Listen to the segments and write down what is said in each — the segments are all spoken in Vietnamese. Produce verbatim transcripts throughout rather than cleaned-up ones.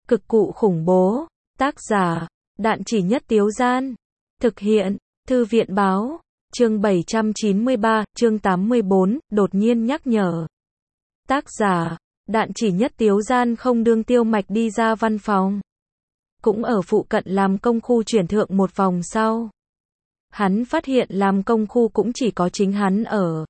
Cực cụ khủng bố. Tác giả, Đạn Chỉ Nhất Tiếu Gian. Thực hiện, Thư viện báo. Chương bảy trăm chín mươi ba, chương tám mươi bốn, đột nhiên nhắc nhở. Tác giả, Đạn Chỉ Nhất Tiếu Gian không đương Tiêu Mạch đi ra văn phòng. Cũng ở phụ cận làm công khu chuyển thượng một vòng sau. Hắn phát hiện làm công khu cũng chỉ có chính hắn ở.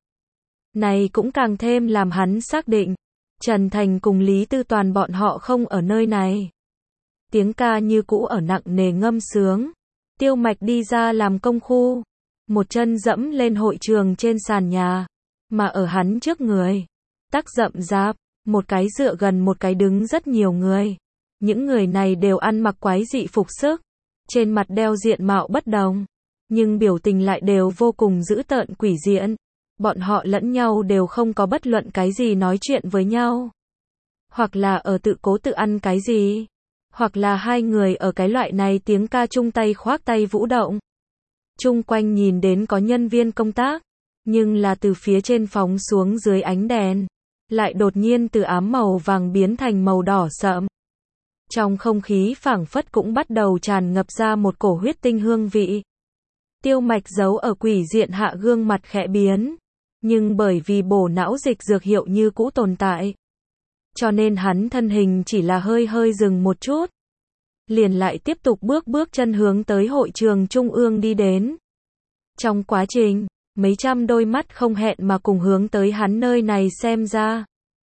Này cũng càng thêm làm hắn xác định. Trần Thành cùng Lý Tư Toàn bọn họ không ở nơi này. Tiếng ca như cũ ở nặng nề ngâm sướng. Tiêu Mạch đi ra làm công khu. Một chân dẫm lên hội trường trên sàn nhà. Mà ở hắn trước người. Tắc rậm rạp. Một cái dựa gần một cái đứng rất nhiều người. Những người này đều ăn mặc quái dị phục sức. Trên mặt đeo diện mạo bất đồng. Nhưng biểu tình lại đều vô cùng dữ tợn quỷ diện. Bọn họ lẫn nhau đều không có bất luận cái gì nói chuyện với nhau. Hoặc là ở tự cố tự ăn cái gì. Hoặc là hai người ở cái loại này tiếng ca chung tay khoác tay vũ động. Chung quanh nhìn đến có nhân viên công tác. Nhưng là từ phía trên phóng xuống dưới ánh đèn. Lại đột nhiên từ ám màu vàng biến thành màu đỏ sậm. Trong không khí phảng phất cũng bắt đầu tràn ngập ra một cổ huyết tinh hương vị. Tiêu Mạch giấu ở quỷ diện hạ gương mặt khẽ biến. Nhưng bởi vì bổ não dịch dược hiệu như cũ tồn tại. Cho nên hắn thân hình chỉ là hơi hơi dừng một chút. Liền lại tiếp tục bước bước chân hướng tới hội trường trung ương đi đến. Trong quá trình, mấy trăm đôi mắt không hẹn mà cùng hướng tới hắn nơi này xem ra.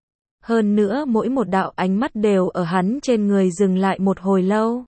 Hơn nữa mỗi một đạo ánh mắt đều ở hắn trên người dừng lại một hồi lâu.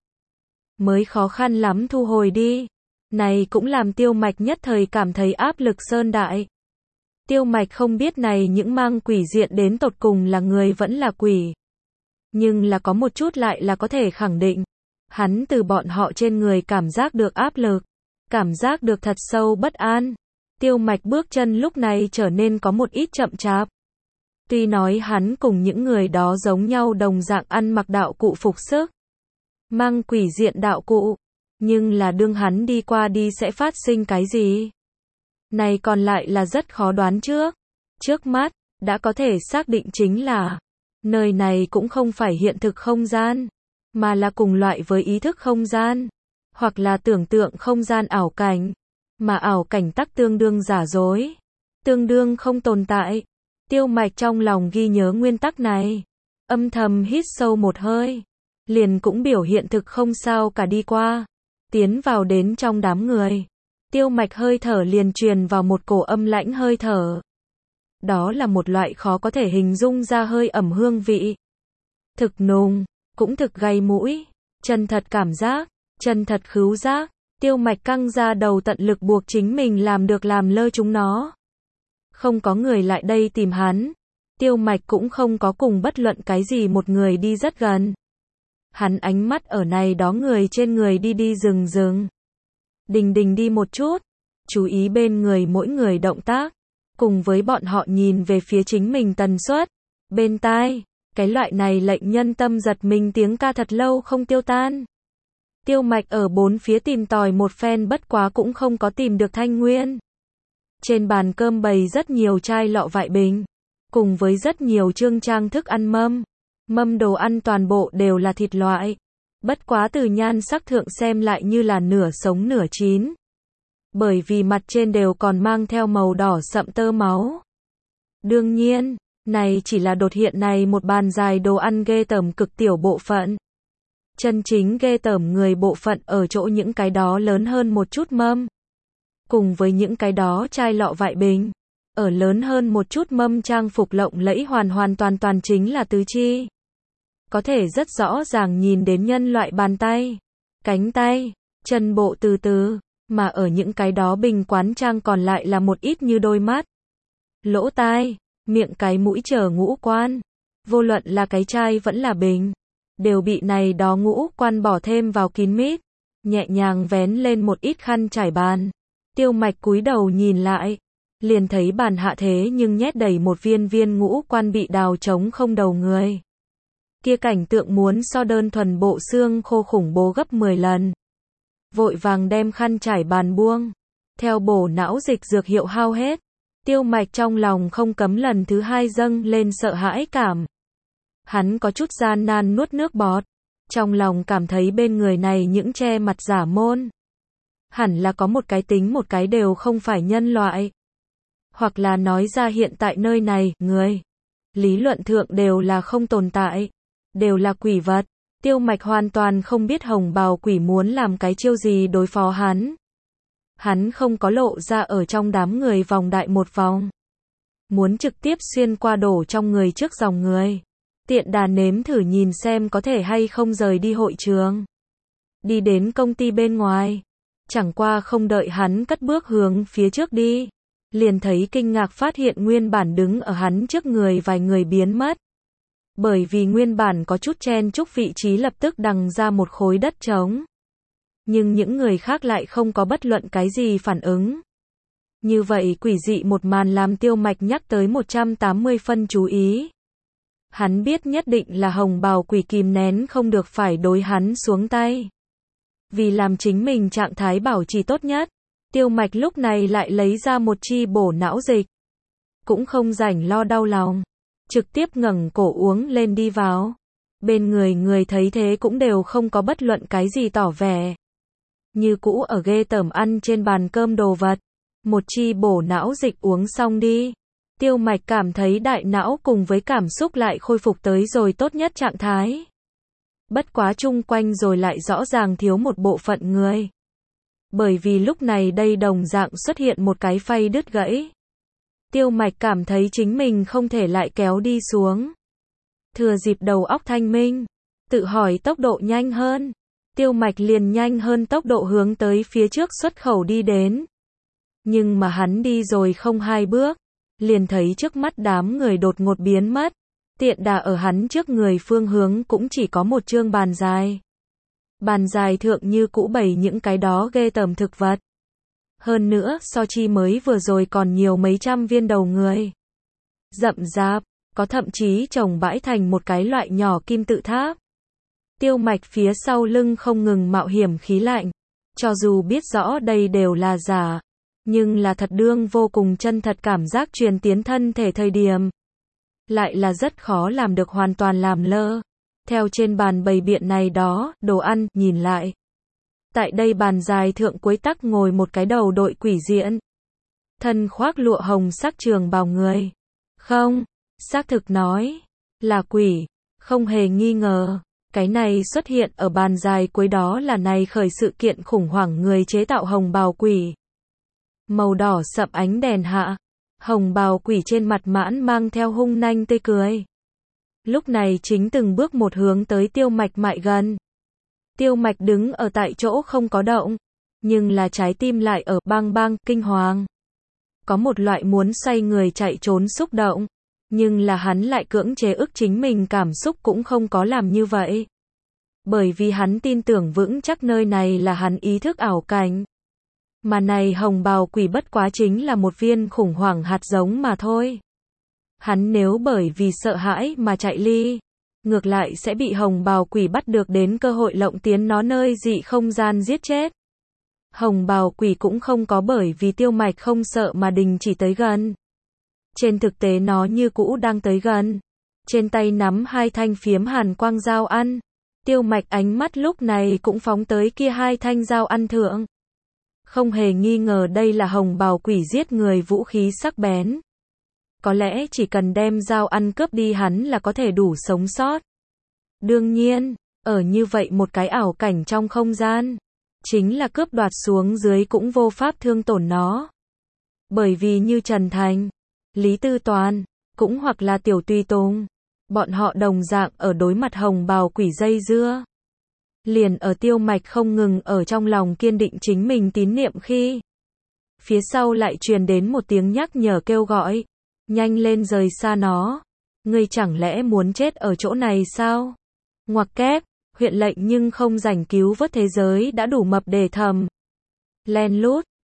Mới khó khăn lắm thu hồi đi. Này cũng làm Tiêu Mạch nhất thời cảm thấy áp lực sơn đại. Tiêu Mạch không biết này những mang quỷ diện đến tột cùng là người vẫn là quỷ. Nhưng là có một chút lại là có thể khẳng định. Hắn từ bọn họ trên người cảm giác được áp lực. Cảm giác được thật sâu bất an. Tiêu Mạch bước chân lúc này trở nên có một ít chậm chạp. Tuy nói hắn cùng những người đó giống nhau đồng dạng ăn mặc đạo cụ phục sức. Mang quỷ diện đạo cụ. Nhưng là đương hắn đi qua đi sẽ phát sinh cái gì? Này còn lại là rất khó đoán trước. Trước mắt, đã có thể xác định chính là nơi này cũng không phải hiện thực không gian, mà là cùng loại với ý thức không gian, hoặc là tưởng tượng không gian ảo cảnh, mà ảo cảnh tắc tương đương giả dối, tương đương không tồn tại. Tiêu Mạch trong lòng ghi nhớ nguyên tắc này, âm thầm hít sâu một hơi, liền cũng biểu hiện thực không sao cả đi qua, tiến vào đến trong đám người. Tiêu Mạch hơi thở liền truyền vào một cổ âm lãnh hơi thở. Đó là một loại khó có thể hình dung ra hơi ẩm hương vị. Thực nùng, cũng thực gây mũi, chân thật cảm giác, chân thật khứu giác. Tiêu Mạch căng ra đầu tận lực buộc chính mình làm được làm lơ chúng nó. Không có người lại đây tìm hắn. Tiêu Mạch cũng không có cùng bất luận cái gì một người đi rất gần. Hắn ánh mắt ở này đó người trên người đi đi dừng dừng. Đình đình đi một chút, chú ý bên người mỗi người động tác, cùng với bọn họ nhìn về phía chính mình tần suất, bên tai, cái loại này lệnh nhân tâm giật mình tiếng ca thật lâu không tiêu tan. Tiêu Mạch ở bốn phía tìm tòi một phen bất quá cũng không có tìm được thanh nguyên. Trên bàn cơm bày rất nhiều chai lọ vại bình, cùng với rất nhiều trương trang thức ăn mâm, mâm đồ ăn toàn bộ đều là thịt loại. Bất quá từ nhan sắc thượng xem lại như là nửa sống nửa chín. Bởi vì mặt trên đều còn mang theo màu đỏ sậm tơ máu. Đương nhiên, này chỉ là đột hiện này một bàn dài đồ ăn ghê tởm cực tiểu bộ phận. Chân chính ghê tởm người bộ phận ở chỗ những cái đó lớn hơn một chút mâm. Cùng với những cái đó chai lọ vại bình. Ở lớn hơn một chút mâm trang phục lộng lẫy hoàn hoàn toàn toàn chính là tứ chi. Có thể rất rõ ràng nhìn đến nhân loại bàn tay, cánh tay, chân bộ từ từ, mà ở những cái đó bình quán trang còn lại là một ít như đôi mắt, lỗ tai, miệng cái mũi chờ ngũ quan. Vô luận là cái chai vẫn là bình, đều bị này đó ngũ quan bỏ thêm vào kín mít, nhẹ nhàng vén lên một ít khăn trải bàn. Tiêu Mạch cúi đầu nhìn lại, liền thấy bàn hạ thế nhưng nhét đầy một viên viên ngũ quan bị đào trống không đầu người. Kia cảnh tượng muốn so đơn thuần bộ xương khô khủng bố gấp mười lần. Vội vàng đem khăn trải bàn buông. Theo bổ não dịch dược hiệu hao hết. Tiêu Mạch trong lòng không cấm lần thứ hai dâng lên sợ hãi cảm. Hắn có chút gian nan nuốt nước bọt. Trong lòng cảm thấy bên người này những che mặt giả môn. Hẳn là có một cái tính một cái đều không phải nhân loại. Hoặc là nói ra hiện tại nơi này, người. Lý luận thượng đều là không tồn tại. Đều là quỷ vật. Tiêu Mạch hoàn toàn không biết hồng bào quỷ muốn làm cái chiêu gì đối phó hắn. Hắn không có lộ ra ở trong đám người vòng đại một vòng. Muốn trực tiếp xuyên qua đổ trong người trước dòng người. Tiện đà nếm thử nhìn xem có thể hay không rời đi hội trường. Đi đến công ty bên ngoài. Chẳng qua không đợi hắn cất bước hướng phía trước đi. Liền thấy kinh ngạc phát hiện nguyên bản đứng ở hắn trước người vài người biến mất. Bởi vì nguyên bản có chút chen chúc vị trí lập tức đằng ra một khối đất trống. Nhưng những người khác lại không có bất luận cái gì phản ứng. Như vậy quỷ dị một màn làm Tiêu Mạch nhắc tới một trăm tám mươi phân chú ý. Hắn biết nhất định là hồng bào quỷ kìm nén không được phải đối hắn xuống tay. Vì làm chính mình trạng thái bảo trì tốt nhất, Tiêu Mạch lúc này lại lấy ra một chi bổ não dịch. Cũng không rảnh lo đau lòng. Trực tiếp ngẩng cổ uống lên đi vào. Bên người người thấy thế cũng đều không có bất luận cái gì tỏ vẻ. Như cũ ở ghê tởm ăn trên bàn cơm đồ vật. Một chi bổ não dịch uống xong đi. Tiêu Mạch cảm thấy đại não cùng với cảm xúc lại khôi phục tới rồi tốt nhất trạng thái. Bất quá chung quanh rồi lại rõ ràng thiếu một bộ phận người. Bởi vì lúc này đây đồng dạng xuất hiện một cái phay đứt gãy. Tiêu Mạch cảm thấy chính mình không thể lại kéo đi xuống. Thừa dịp đầu óc thanh minh, tự hỏi tốc độ nhanh hơn. Tiêu Mạch liền nhanh hơn tốc độ hướng tới phía trước xuất khẩu đi đến. Nhưng mà hắn đi rồi không hai bước, liền thấy trước mắt đám người đột ngột biến mất. Tiện đà ở hắn trước người phương hướng cũng chỉ có một chương bàn dài. Bàn dài thượng như cũ bày những cái đó ghê tởm thực vật. Hơn nữa, so chi mới vừa rồi còn nhiều mấy trăm viên đầu người. Rậm rạp, có thậm chí trồng bãi thành một cái loại nhỏ kim tự tháp. Tiêu Mạch phía sau lưng không ngừng mạo hiểm khí lạnh. Cho dù biết rõ đây đều là giả, nhưng là thật đương vô cùng chân thật cảm giác truyền tiến thân thể thời điểm. Lại là rất khó làm được hoàn toàn làm lơ. Theo trên bàn bày biện này đó, đồ ăn, nhìn lại. Tại đây bàn dài thượng cuối tắc ngồi một cái đầu đội quỷ diện. Thân khoác lụa hồng sắc trường bào người. Không, xác thực nói, là quỷ, không hề nghi ngờ. Cái này xuất hiện ở bàn dài cuối đó là này khởi sự kiện khủng hoảng người chế tạo hồng bào quỷ. Màu đỏ sậm ánh đèn hạ, hồng bào quỷ trên mặt mãn mang theo hung nanh tươi cười. Lúc này chính từng bước một hướng tới Tiêu Mạch mại gần. Tiêu Mạch đứng ở tại chỗ không có động, nhưng là trái tim lại ở bang bang, kinh hoàng. Có một loại muốn xoay người chạy trốn xúc động, nhưng là hắn lại cưỡng chế ức chính mình cảm xúc cũng không có làm như vậy. Bởi vì hắn tin tưởng vững chắc nơi này là hắn ý thức ảo cảnh. Mà này hồng bào quỷ bất quá chính là một viên khủng hoảng hạt giống mà thôi. Hắn nếu bởi vì sợ hãi mà chạy ly, ngược lại sẽ bị hồng bào quỷ bắt được đến cơ hội lộng tiến nó nơi dị không gian giết chết. Hồng bào quỷ cũng không có bởi vì Tiêu Mạch không sợ mà đình chỉ tới gần. Trên thực tế nó như cũ đang tới gần. Trên tay nắm hai thanh phiếm hàn quang dao ăn. Tiêu Mạch ánh mắt lúc này cũng phóng tới kia hai thanh dao ăn thượng. Không hề nghi ngờ đây là hồng bào quỷ giết người vũ khí sắc bén. Có lẽ chỉ cần đem dao ăn cướp đi hắn là có thể đủ sống sót. Đương nhiên, ở như vậy một cái ảo cảnh trong không gian, chính là cướp đoạt xuống dưới cũng vô pháp thương tổn nó. Bởi vì như Trần Thành, Lý Tư Toàn, cũng hoặc là Tiểu Tùy Tùng, bọn họ đồng dạng ở đối mặt hồng bào quỷ dây dưa. Liền ở Tiêu Mạch không ngừng ở trong lòng kiên định chính mình tín niệm khi, phía sau lại truyền đến một tiếng nhắc nhở kêu gọi, nhanh lên rời xa nó, ngươi chẳng lẽ muốn chết ở chỗ này sao? Ngoặc kép, huyện lệnh nhưng không rảnh cứu vớt thế giới đã đủ mập để thầm. Len lút,